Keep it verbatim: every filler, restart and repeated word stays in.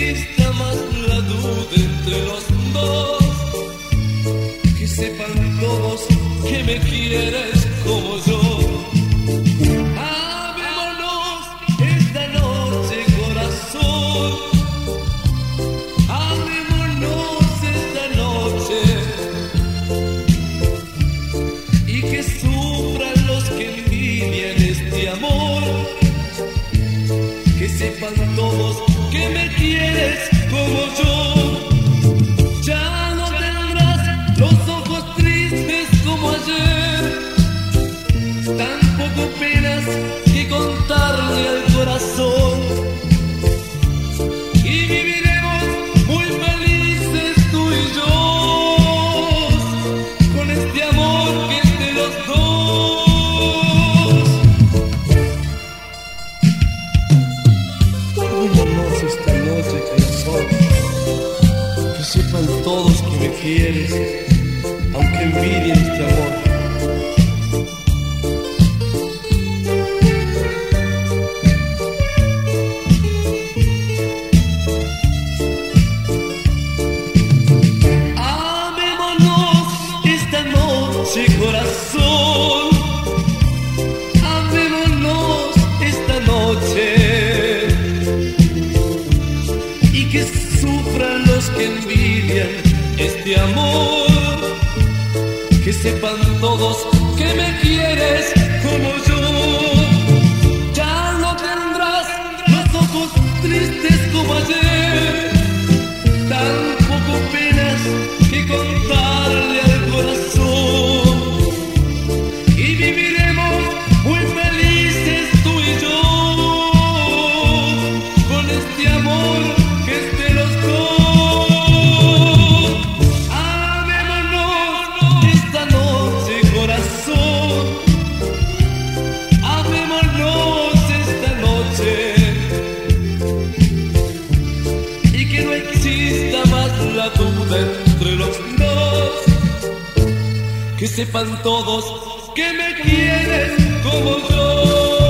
exista más la duda entre los dos, que sepan todos que me quieres como yo. Amémonos esta noche, corazón, amémonos esta noche, y que sufran los que envidian este amor, que sepan todos que me quieres como yo. Ya no tendrás los ojos tristes como ayer, tampoco penas que contarle al corazón, y viviremos muy felices tú y yo, con este amor que es de los dos. Amémonos esta noche, corazón, que sepan todos que me quieres, aunque envidien este amor. Amémonos esta noche, corazón, amémonos esta noche, y que sufran los que envidian este amor, que sepan todos que me quieres como yo. Ya no tendrás los ojos tristes como ayer, tampoco penas que contarle al corazón, y viviremos muy felices tú y yo, con este amor que es de los dos. Amémonos esta noche, corazón, amémonos esta noche, y que no exista más la duda entre los dos, que sepan todos que me quieres como yo.